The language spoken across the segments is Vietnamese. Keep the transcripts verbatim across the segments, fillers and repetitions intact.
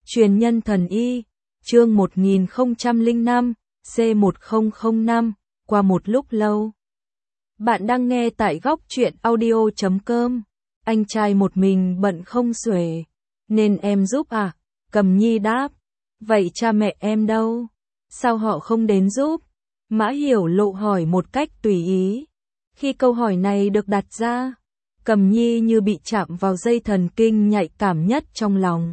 Truyền nhân thần y, chương một nghìn không trăm lẻ năm, C một không không năm, qua một lúc lâu. Bạn đang nghe tại góc truyện audio chấm com. Anh trai một mình bận không xuể, nên em giúp à? Cầm Nhi đáp. Vậy cha mẹ em đâu? Sao họ không đến giúp? Mã Hiểu Lộ hỏi một cách tùy ý. Khi câu hỏi này được đặt ra, Cầm Nhi như bị chạm vào dây thần kinh nhạy cảm nhất trong lòng.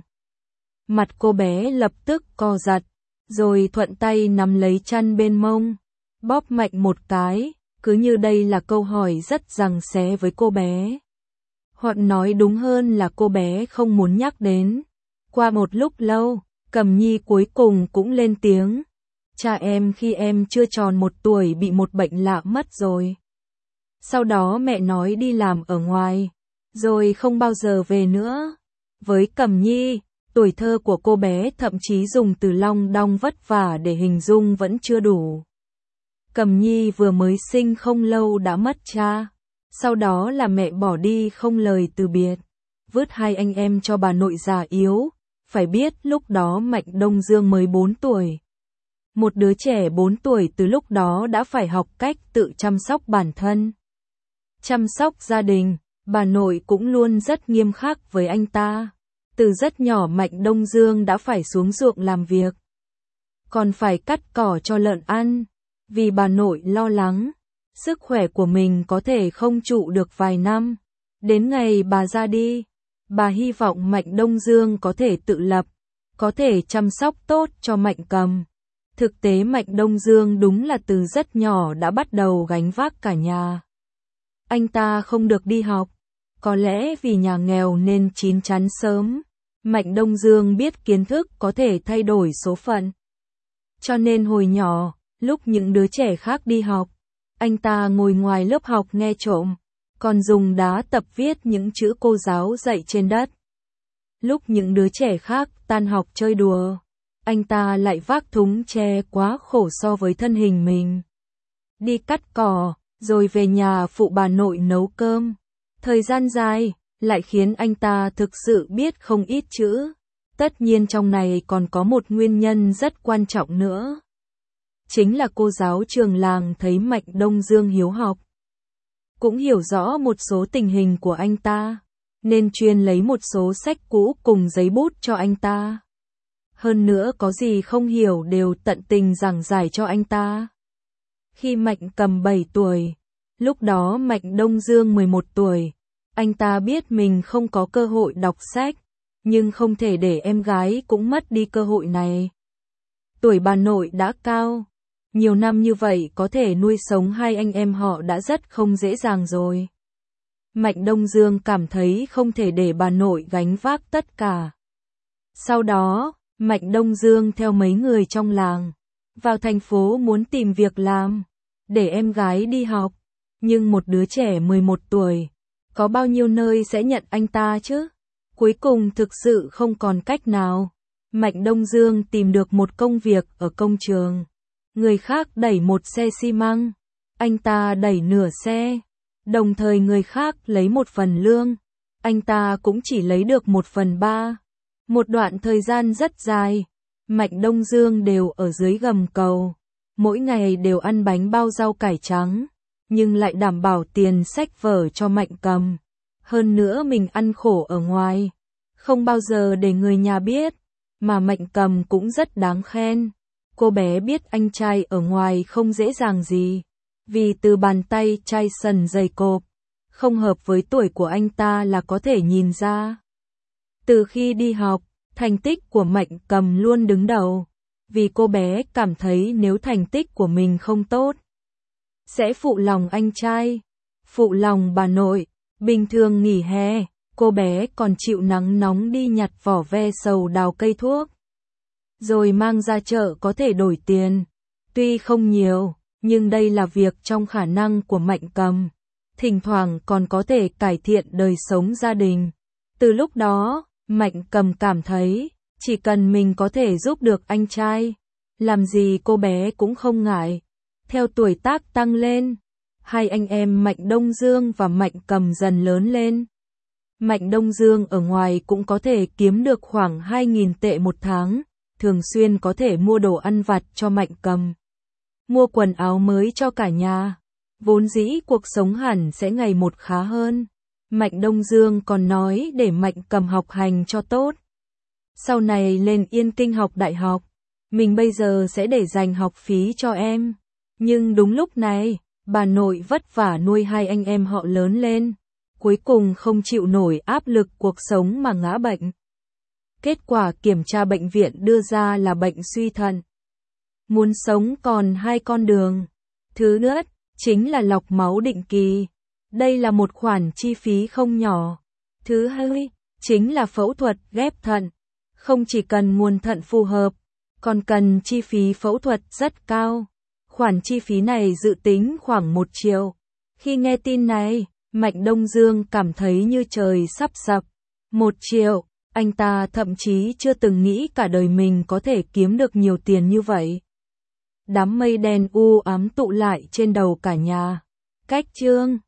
Mặt cô bé lập tức co giật, rồi thuận tay nắm lấy chăn bên mông, bóp mạnh một cái, cứ như đây là câu hỏi rất giằng xé với cô bé. Hoặc nói đúng hơn là cô bé không muốn nhắc đến. Qua một lúc lâu, Cầm Nhi cuối cùng cũng lên tiếng. Cha em khi em chưa tròn một tuổi bị một bệnh lạ mất rồi. Sau đó mẹ nói đi làm ở ngoài, rồi không bao giờ về nữa. Với Cầm Nhi, tuổi thơ của cô bé thậm chí dùng từ long đong vất vả để hình dung vẫn chưa đủ. Cầm Nhi vừa mới sinh không lâu đã mất cha, sau đó là mẹ bỏ đi không lời từ biệt, vứt hai anh em cho bà nội già yếu. Phải biết lúc đó Mạnh Đông Dương mới bốn tuổi. Một đứa trẻ bốn tuổi từ lúc đó đã phải học cách tự chăm sóc bản thân, chăm sóc gia đình. Bà nội cũng luôn rất nghiêm khắc với anh ta. Từ rất nhỏ Mạnh Đông Dương đã phải xuống ruộng làm việc, còn phải cắt cỏ cho lợn ăn, vì bà nội lo lắng sức khỏe của mình có thể không trụ được vài năm. Đến ngày bà ra đi, bà hy vọng Mạnh Đông Dương có thể tự lập, có thể chăm sóc tốt cho Mạnh Cầm. Thực tế Mạnh Đông Dương đúng là từ rất nhỏ đã bắt đầu gánh vác cả nhà. Anh ta không được đi học, có lẽ vì nhà nghèo nên chín chắn sớm. Mạnh Đông Dương biết kiến thức có thể thay đổi số phận. Cho nên hồi nhỏ, lúc những đứa trẻ khác đi học, anh ta ngồi ngoài lớp học nghe trộm, còn dùng đá tập viết những chữ cô giáo dạy trên đất. Lúc những đứa trẻ khác tan học chơi đùa, anh ta lại vác thúng tre quá khổ so với thân hình mình, đi cắt cỏ, rồi về nhà phụ bà nội nấu cơm. Thời gian dài lại khiến anh ta thực sự biết không ít chữ. Tất nhiên trong này còn có một nguyên nhân rất quan trọng nữa. Chính là cô giáo trường làng thấy Mạnh Đông Dương hiếu học, cũng hiểu rõ một số tình hình của anh ta, nên chuyên lấy một số sách cũ cùng giấy bút cho anh ta. Hơn nữa có gì không hiểu đều tận tình giảng giải cho anh ta. Khi Mạnh Cầm bảy tuổi, lúc đó Mạnh Đông Dương mười một tuổi, anh ta biết mình không có cơ hội đọc sách, nhưng không thể để em gái cũng mất đi cơ hội này. Tuổi bà nội đã cao, nhiều năm như vậy có thể nuôi sống hai anh em họ đã rất không dễ dàng rồi. Mạnh Đông Dương cảm thấy không thể để bà nội gánh vác tất cả. Sau đó, Mạnh Đông Dương theo mấy người trong làng, vào thành phố muốn tìm việc làm, để em gái đi học. Nhưng một đứa trẻ mười một tuổi, có bao nhiêu nơi sẽ nhận anh ta chứ? Cuối cùng thực sự không còn cách nào. Mạnh Đông Dương tìm được một công việc ở công trường. Người khác đẩy một xe xi măng, anh ta đẩy nửa xe. Đồng thời người khác lấy một phần lương, anh ta cũng chỉ lấy được một phần ba. Một đoạn thời gian rất dài, Mạnh Đông Dương đều ở dưới gầm cầu. Mỗi ngày đều ăn bánh bao rau cải trắng, nhưng lại đảm bảo tiền sách vở cho Mạnh Cầm. Hơn nữa mình ăn khổ ở ngoài, không bao giờ để người nhà biết, mà Mạnh Cầm cũng rất đáng khen. Cô bé biết anh trai ở ngoài không dễ dàng gì, vì từ bàn tay trai sần dày cộp, không hợp với tuổi của anh ta là có thể nhìn ra. Từ khi đi học, thành tích của Mạnh Cầm luôn đứng đầu, vì cô bé cảm thấy nếu thành tích của mình không tốt, sẽ phụ lòng anh trai, phụ lòng bà nội. Bình thường nghỉ hè, cô bé còn chịu nắng nóng đi nhặt vỏ ve sầu đào cây thuốc, rồi mang ra chợ có thể đổi tiền. Tuy không nhiều, nhưng đây là việc trong khả năng của Mạnh Cầm. Thỉnh thoảng còn có thể cải thiện đời sống gia đình. Từ lúc đó, Mạnh Cầm cảm thấy, chỉ cần mình có thể giúp được anh trai, làm gì cô bé cũng không ngại. Theo tuổi tác tăng lên, hai anh em Mạnh Đông Dương và Mạnh Cầm dần lớn lên. Mạnh Đông Dương ở ngoài cũng có thể kiếm được khoảng hai nghìn tệ một tháng, thường xuyên có thể mua đồ ăn vặt cho Mạnh Cầm, mua quần áo mới cho cả nhà. Vốn dĩ cuộc sống hẳn sẽ ngày một khá hơn. Mạnh Đông Dương còn nói để Mạnh Cầm học hành cho tốt. Sau này lên Yên Kinh học đại học, mình bây giờ sẽ để dành học phí cho em. Nhưng đúng lúc này, bà nội vất vả nuôi hai anh em họ lớn lên, cuối cùng không chịu nổi áp lực cuộc sống mà ngã bệnh. Kết quả kiểm tra bệnh viện đưa ra là bệnh suy thận. Muốn sống còn hai con đường. Thứ nhất, chính là lọc máu định kỳ. Đây là một khoản chi phí không nhỏ. Thứ hai, chính là phẫu thuật ghép thận. Không chỉ cần nguồn thận phù hợp, còn cần chi phí phẫu thuật rất cao. Khoản chi phí này dự tính khoảng một triệu. Khi nghe tin này, Mạnh Đông Dương cảm thấy như trời sắp sập. Một triệu, anh ta thậm chí chưa từng nghĩ cả đời mình có thể kiếm được nhiều tiền như vậy. Đám mây đen u ám tụ lại trên đầu cả nhà. Cách chương